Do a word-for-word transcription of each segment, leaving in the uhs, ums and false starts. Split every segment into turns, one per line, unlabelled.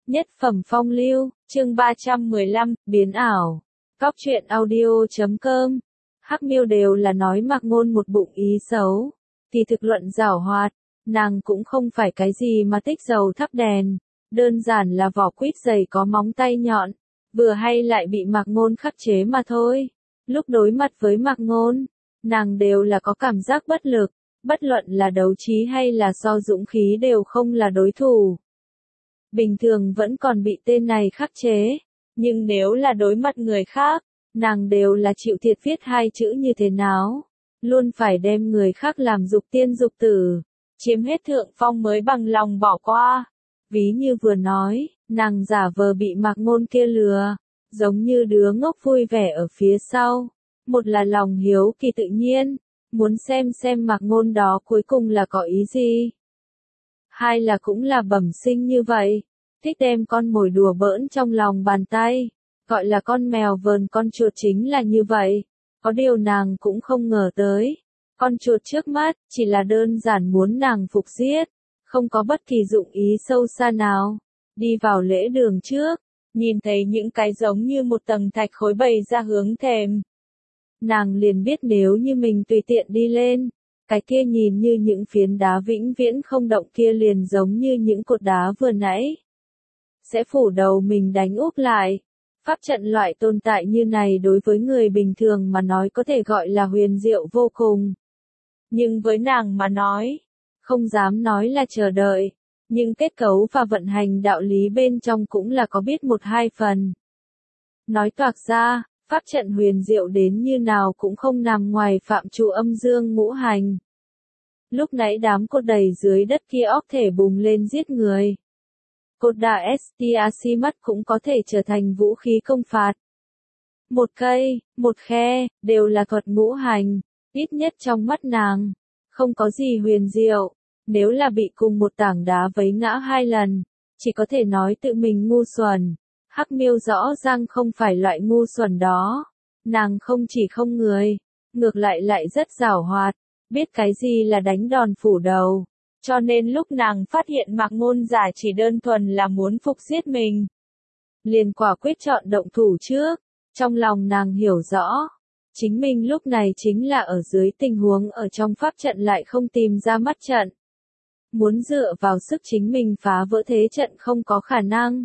Nhất phẩm phong lưu, chương ba trăm mười lăm, biến ảo. Cóc truyện audio chấm com. Hắc Miêu đều là nói Mạc Ngôn một bụng ý xấu, thì thực luận giảo hoạt, nàng cũng không phải cái gì mà tích dầu thắp đèn, đơn giản là vỏ quýt dày có móng tay nhọn, vừa hay lại bị Mạc Ngôn khắc chế mà thôi. Lúc đối mặt với Mạc Ngôn, nàng đều là có cảm giác bất lực, bất luận là đấu trí hay là so dũng khí đều không là đối thủ. Bình thường vẫn còn bị tên này khắc chế, nhưng nếu là đối mặt người khác, nàng đều là chịu thiệt viết hai chữ như thế nào, luôn phải đem người khác làm dục tiên dục tử, chiếm hết thượng phong mới bằng lòng bỏ qua. Ví như vừa nói, nàng giả vờ bị Mạc Ngôn kia lừa, giống như đứa ngốc vui vẻ ở phía sau, một là lòng hiếu kỳ tự nhiên, muốn xem xem Mạc Ngôn đó cuối cùng là có ý gì. Hai là cũng là bẩm sinh như vậy, thích đem con mồi đùa bỡn trong lòng bàn tay, gọi là con mèo vờn con chuột chính là như vậy. Có điều nàng cũng không ngờ tới, con chuột trước mắt chỉ là đơn giản muốn nàng phục giết, không có bất kỳ dụng ý sâu xa nào. Đi vào lễ đường trước, nhìn thấy những cái giống như một tầng thạch khối bày ra hướng thềm. Nàng liền biết nếu như mình tùy tiện đi lên, cái kia nhìn như những phiến đá vĩnh viễn không động kia liền giống như những cột đá vừa nãy, sẽ phủ đầu mình đánh úp lại. Pháp trận loại tồn tại như này đối với người bình thường mà nói có thể gọi là huyền diệu vô cùng. Nhưng với nàng mà nói, không dám nói là chờ đợi, nhưng kết cấu và vận hành đạo lý bên trong cũng là có biết một hai phần. Nói toạc ra, pháp trận huyền diệu đến như nào cũng không nằm ngoài phạm trù âm dương ngũ hành. Lúc nãy đám cột đầy dưới đất kia óc thể bùng lên giết người. Cột đá Estiacimat cũng có thể trở thành vũ khí công phạt. Một cây, một khe, đều là thuật ngũ hành, ít nhất trong mắt nàng, không có gì huyền diệu. Nếu là bị cùng một tảng đá vấy ngã hai lần, chỉ có thể nói tự mình ngu xuẩn. Hắc Miêu rõ ràng không phải loại ngu xuẩn đó, nàng không chỉ không người, ngược lại lại rất giảo hoạt, biết cái gì là đánh đòn phủ đầu. Cho nên lúc nàng phát hiện Mạc Ngôn giả chỉ đơn thuần là muốn phục giết mình, liền quả quyết chọn động thủ trước. Trong lòng nàng hiểu rõ, chính mình lúc này chính là ở dưới tình huống ở trong pháp trận lại không tìm ra mắt trận. Muốn dựa vào sức chính mình phá vỡ thế trận không có khả năng.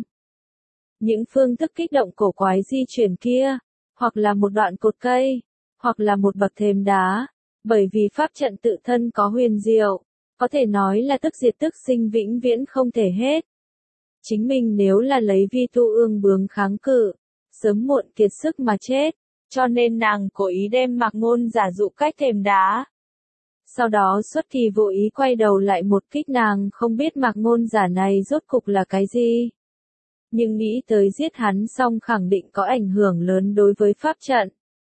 Những phương thức kích động cổ quái di chuyển kia, hoặc là một đoạn cột cây, hoặc là một bậc thềm đá, bởi vì pháp trận tự thân có huyền diệu, có thể nói là tức diệt tức sinh vĩnh viễn không thể hết. Chính mình nếu là lấy vi tu ương bướng kháng cự, sớm muộn kiệt sức mà chết, cho nên nàng cố ý đem Mạc Ngôn giả dụ cách thềm đá. Sau đó xuất kỳ vô ý quay đầu lại một kích, nàng không biết Mạc Ngôn giả này rốt cục là cái gì. Nhưng nghĩ tới giết hắn xong khẳng định có ảnh hưởng lớn đối với pháp trận.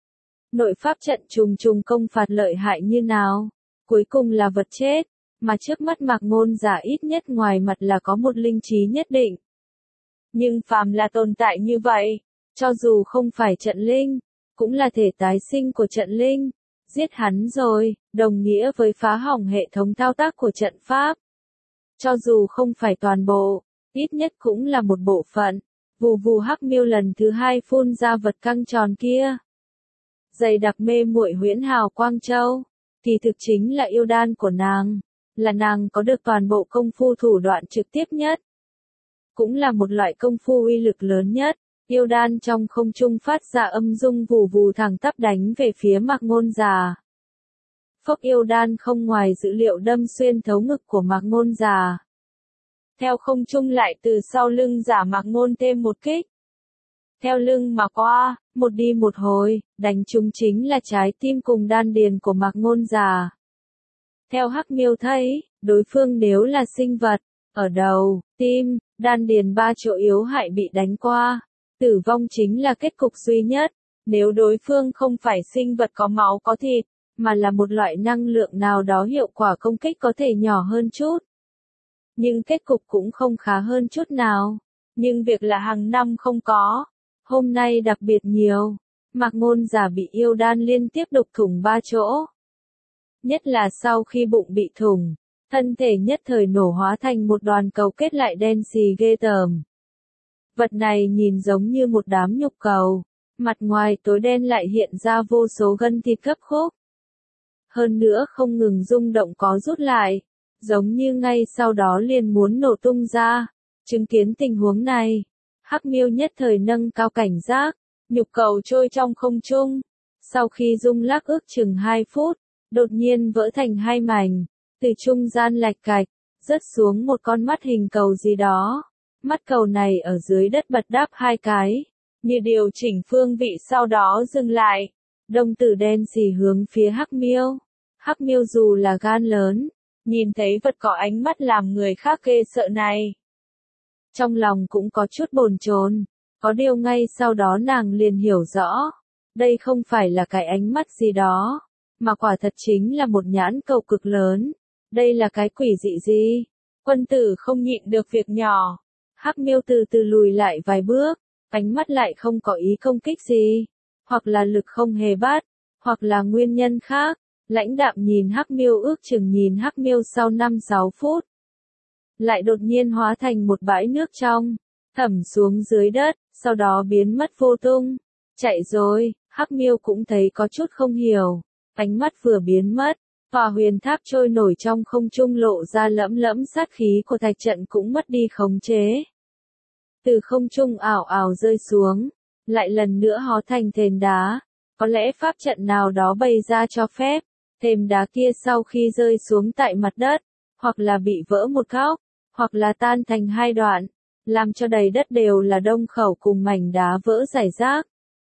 Nội pháp trận trùng trùng công phạt lợi hại như nào, cuối cùng là vật chết, mà trước mắt Mạc Ngôn giả ít nhất ngoài mặt là có một linh trí nhất định. Nhưng phàm là tồn tại như vậy, cho dù không phải trận linh, cũng là thể tái sinh của trận linh. Giết hắn rồi, đồng nghĩa với phá hỏng hệ thống thao tác của trận pháp. Cho dù không phải toàn bộ, ít nhất cũng là một bộ phận. Vù vù. Hắc Miêu lần thứ hai phun ra vật căng tròn kia. Dày đặc mê muội huyễn hào quang châu, kỳ thực chính là yêu đan của nàng, là nàng có được toàn bộ công phu thủ đoạn trực tiếp nhất. Cũng là một loại công phu uy lực lớn nhất. Yêu đan trong không trung phát ra âm dung vù vù thẳng tắp đánh về phía Mạc Ngôn giả. Phốc, yêu đan không ngoài dữ liệu đâm xuyên thấu ngực của Mạc Ngôn giả. Theo không trung lại từ sau lưng giả Mạc Ngôn thêm một kích. Theo lưng mà qua, một đi một hồi, đánh trúng chính là trái tim cùng đan điền của Mạc Ngôn giả. Theo Hắc Miêu thấy, đối phương nếu là sinh vật, ở đầu, tim, đan điền ba chỗ yếu hại bị đánh qua, tử vong chính là kết cục duy nhất. Nếu đối phương không phải sinh vật có máu có thịt, mà là một loại năng lượng nào đó, hiệu quả công kích có thể nhỏ hơn chút, nhưng kết cục cũng không khá hơn chút nào. Nhưng việc là hàng năm không có, hôm nay đặc biệt nhiều. Mạc Ngôn giả bị yêu đan liên tiếp đục thủng ba chỗ. Nhất là sau khi bụng bị thủng, thân thể nhất thời nổ hóa thành một đoàn cầu kết lại đen xì ghê tởm. Vật này nhìn giống như một đám nhục cầu, mặt ngoài tối đen lại hiện ra vô số gân thịt gấp khúc. Hơn nữa không ngừng rung động có rút lại, giống như ngay sau đó liền muốn nổ tung ra. Chứng kiến tình huống này, Hắc Miêu nhất thời nâng cao cảnh giác, nhục cầu trôi trong không trung. Sau khi rung lắc ước chừng hai phút, đột nhiên vỡ thành hai mảnh, từ trung gian lạch cạch, rớt xuống một con mắt hình cầu gì đó. Mắt cầu này ở dưới đất bật đáp hai cái, như điều chỉnh phương vị sau đó dừng lại. Đồng tử đen xì hướng phía Hắc Miêu. Hắc Miêu dù là gan lớn, nhìn thấy vật có ánh mắt làm người khác ghê sợ này, trong lòng cũng có chút bồn chồn. Có điều ngay sau đó nàng liền hiểu rõ, đây không phải là cái ánh mắt gì đó, mà quả thật chính là một nhãn cầu cực lớn. Đây là cái quỷ dị gì? Quân tử không nhịn được việc nhỏ. Hắc Miêu từ từ lùi lại vài bước, ánh mắt lại không có ý công kích gì, hoặc là lực không hề bắt, hoặc là nguyên nhân khác. Lãnh đạm nhìn Hắc Miêu, ước chừng nhìn Hắc Miêu sau năm sáu phút, lại đột nhiên hóa thành một bãi nước trong, thẩm xuống dưới đất, sau đó biến mất vô tung. Chạy rồi. Hắc Miêu cũng thấy có chút không hiểu, ánh mắt vừa biến mất, Hỏa Huyền Tháp trôi nổi trong không trung lộ ra lẫm lẫm sát khí của thạch trận cũng mất đi khống chế. Từ không trung ảo ảo rơi xuống, lại lần nữa hóa thành thềm đá. Có lẽ pháp trận nào đó bày ra cho phép, thềm đá kia sau khi rơi xuống tại mặt đất, hoặc là bị vỡ một góc, hoặc là tan thành hai đoạn, làm cho đầy đất đều là đông khẩu cùng mảnh đá vỡ rải rác.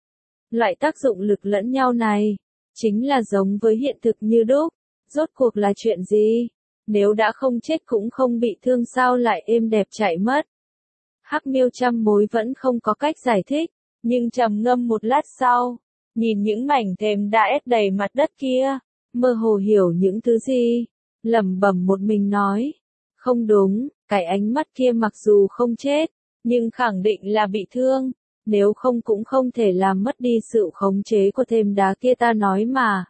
Loại tác dụng lực lẫn nhau này, chính là giống với hiện thực như đúc. Rốt cuộc là chuyện gì? Nếu đã không chết cũng không bị thương sao lại êm đẹp chạy mất? Hắc Miêu trăm mối vẫn không có cách giải thích, nhưng trầm ngâm một lát sau, nhìn những mảnh thềm đã ép đầy mặt đất kia, mơ hồ hiểu những thứ gì, lẩm bẩm một mình nói, không đúng, cái ánh mắt kia mặc dù không chết, nhưng khẳng định là bị thương, nếu không cũng không thể làm mất đi sự khống chế của thềm đá kia ta nói mà.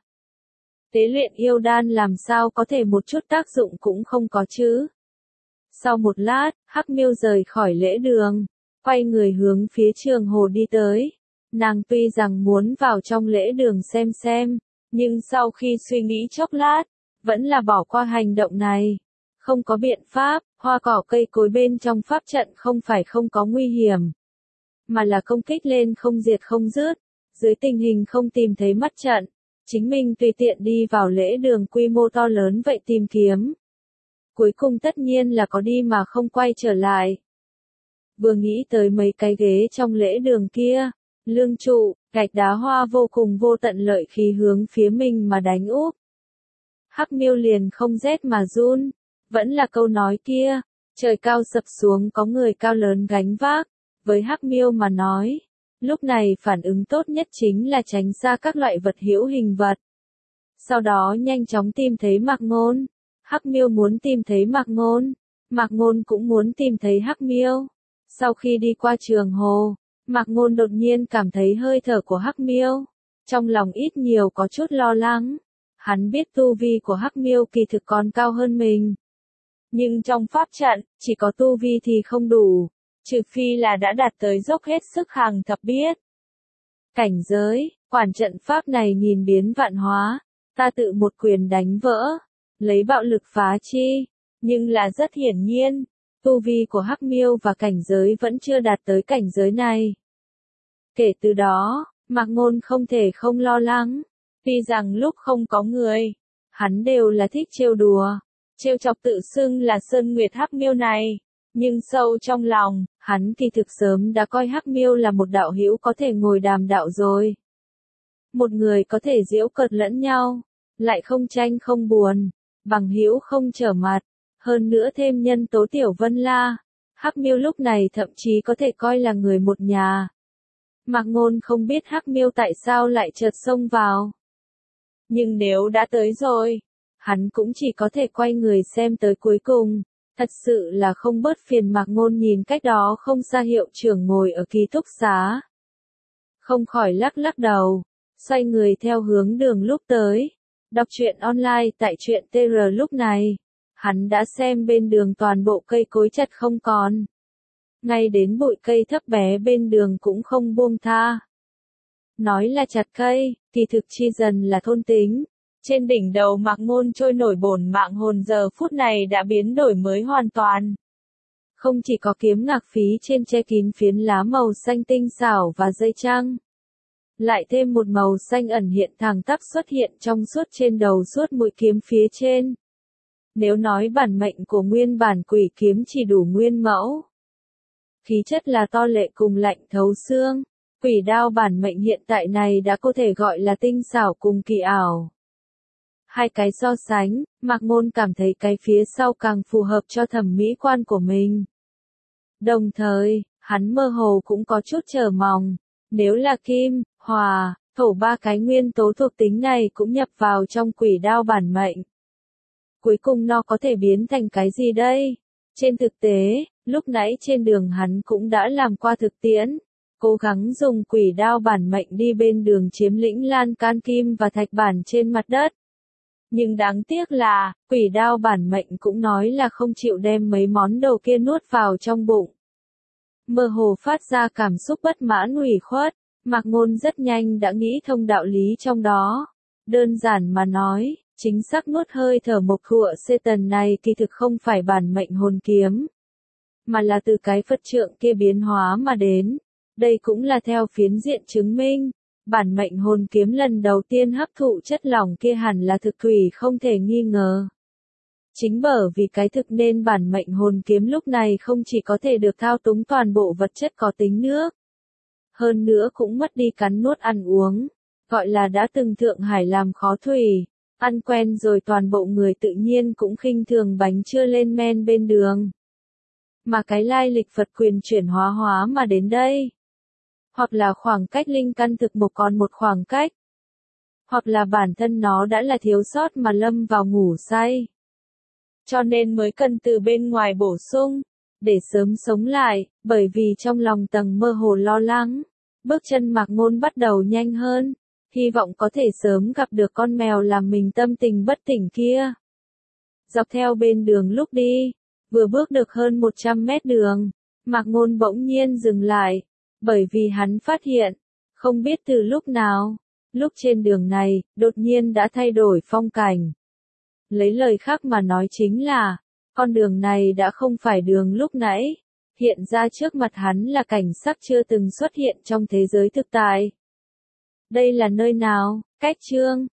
Tế luyện yêu đan làm sao có thể một chút tác dụng cũng không có chứ. Sau một lát, Hắc Miêu rời khỏi lễ đường, quay người hướng phía Trường Hồ đi tới. Nàng tuy rằng muốn vào trong lễ đường xem xem, nhưng sau khi suy nghĩ chốc lát, vẫn là bỏ qua hành động này. Không có biện pháp, hoa cỏ cây cối bên trong pháp trận không phải không có nguy hiểm, mà là công kích lên không diệt không dứt. Dưới tình hình không tìm thấy mắt trận, chính mình tùy tiện đi vào lễ đường quy mô to lớn vậy tìm kiếm. Cuối cùng tất nhiên là có đi mà không quay trở lại. Vừa nghĩ tới mấy cái ghế trong lễ đường kia, lương trụ, gạch đá hoa vô cùng vô tận lợi khí hướng phía mình mà đánh úp. Hắc Miêu liền không rét mà run, vẫn là câu nói kia, trời cao sập xuống có người cao lớn gánh vác. Với Hắc Miêu mà nói, lúc này phản ứng tốt nhất chính là tránh xa các loại vật hữu hình vật. Sau đó nhanh chóng tìm thấy Mạc Ngôn. Hắc Miêu muốn tìm thấy Mạc Ngôn, Mạc Ngôn cũng muốn tìm thấy Hắc Miêu. Sau khi đi qua Trường Hồ, Mạc Ngôn đột nhiên cảm thấy hơi thở của Hắc Miêu, trong lòng ít nhiều có chút lo lắng. Hắn biết tu vi của Hắc Miêu kỳ thực còn cao hơn mình, nhưng trong pháp trận, chỉ có tu vi thì không đủ, trừ phi là đã đạt tới dốc hết sức hàng thập biết. Cảnh giới, quản trận pháp này nhìn biến vạn hóa, ta tự một quyền đánh vỡ, lấy bạo lực phá chi, nhưng là rất hiển nhiên, tu vi của Hắc Miêu và cảnh giới vẫn chưa đạt tới cảnh giới này. Kể từ đó, Mạc Ngôn không thể không lo lắng, tuy rằng lúc không có người, hắn đều là thích trêu đùa, trêu chọc tự xưng là Sơn Nguyệt Hắc Miêu này, nhưng sâu trong lòng, hắn kỳ thực sớm đã coi Hắc Miêu là một đạo hữu có thể ngồi đàm đạo rồi. Một người có thể giễu cợt lẫn nhau, lại không tranh không buồn, bằng hữu không trở mặt, hơn nữa thêm nhân tố Tiểu Vân La, Hắc Miêu lúc này thậm chí có thể coi là người một nhà. Mạc Ngôn không biết Hắc Miêu tại sao lại chợt xông vào, nhưng nếu đã tới rồi, hắn cũng chỉ có thể quay người xem tới cuối cùng. Thật sự là không bớt phiền. Mạc Ngôn nhìn cách đó không xa hiệu trưởng ngồi ở ký túc xá, không khỏi lắc lắc đầu, xoay người theo hướng đường lúc tới. Đọc truyện online tại truyện tê rờ lúc này, hắn đã xem bên đường toàn bộ cây cối chặt không còn. ngay đến bụi cây thấp bé bên đường cũng không buông tha. Nói là chặt cây, kỳ thực chi dần là thôn tính. Trên đỉnh đầu Mạc Ngôn trôi nổi bổn mạng hồn giờ phút này đã biến đổi mới hoàn toàn. Không chỉ có kiếm ngạc phí trên che kín phiến lá màu xanh tinh xảo và dây trăng. Lại thêm một màu xanh ẩn hiện thẳng tắp xuất hiện trong suốt trên đầu suốt mũi kiếm phía trên. Nếu nói bản mệnh của nguyên bản quỷ kiếm chỉ đủ nguyên mẫu. Khí chất là to lệ cùng lạnh thấu xương. Quỷ đao bản mệnh hiện tại này đã có thể gọi là tinh xảo cùng kỳ ảo. Hai cái so sánh, Mạc Ngôn cảm thấy cái phía sau càng phù hợp cho thẩm mỹ quan của mình. Đồng thời, hắn mơ hồ cũng có chút chờ mong, nếu là kim, hỏa, thổ ba cái nguyên tố thuộc tính này cũng nhập vào trong quỷ đao bản mệnh. Cuối cùng nó có thể biến thành cái gì đây? Trên thực tế, lúc nãy trên đường hắn cũng đã làm qua thực tiễn. Cố gắng dùng quỷ đao bản mệnh đi bên đường chiếm lĩnh lan can kim và thạch bản trên mặt đất. Nhưng đáng tiếc là, quỷ đao bản mệnh cũng nói là không chịu đem mấy món đồ kia nuốt vào trong bụng. Mơ hồ phát ra cảm xúc bất mãn ủy khuất, Mạc Ngôn rất nhanh đã nghĩ thông đạo lý trong đó. Đơn giản mà nói, chính xác nuốt hơi thở mộc thụa xê tần này kỳ thực không phải bản mệnh hồn kiếm, mà là từ cái Phật trượng kia biến hóa mà đến. Đây cũng là theo phiến diện chứng minh, bản mệnh hồn kiếm lần đầu tiên hấp thụ chất lỏng kia hẳn là thực thủy không thể nghi ngờ. Chính bởi vì cái thực nên bản mệnh hồn kiếm lúc này không chỉ có thể được thao túng toàn bộ vật chất có tính nước, hơn nữa cũng mất đi cắn nuốt ăn uống, gọi là đã từng Thượng Hải làm khó thủy, ăn quen rồi toàn bộ người tự nhiên cũng khinh thường bánh chưa lên men bên đường. Mà cái lai lịch Phật quyền chuyển hóa hóa mà đến đây. Hoặc là khoảng cách linh căn thực một còn một khoảng cách. Hoặc là bản thân nó đã là thiếu sót mà lâm vào ngủ say. Cho nên mới cần từ bên ngoài bổ sung, để sớm sống lại, bởi vì trong lòng tầng mơ hồ lo lắng. Bước chân Mạc Ngôn bắt đầu nhanh hơn, hy vọng có thể sớm gặp được con mèo làm mình tâm tình bất tỉnh kia. Dọc theo bên đường lúc đi, vừa bước được hơn một trăm mét đường, Mạc Ngôn bỗng nhiên dừng lại. Bởi vì hắn phát hiện, không biết từ lúc nào, lúc trên đường này, đột nhiên đã thay đổi phong cảnh. Lấy lời khác mà nói chính là, con đường này đã không phải đường lúc nãy, hiện ra trước mặt hắn là cảnh sắc chưa từng xuất hiện trong thế giới thực tại. Đây là nơi nào? Cách chương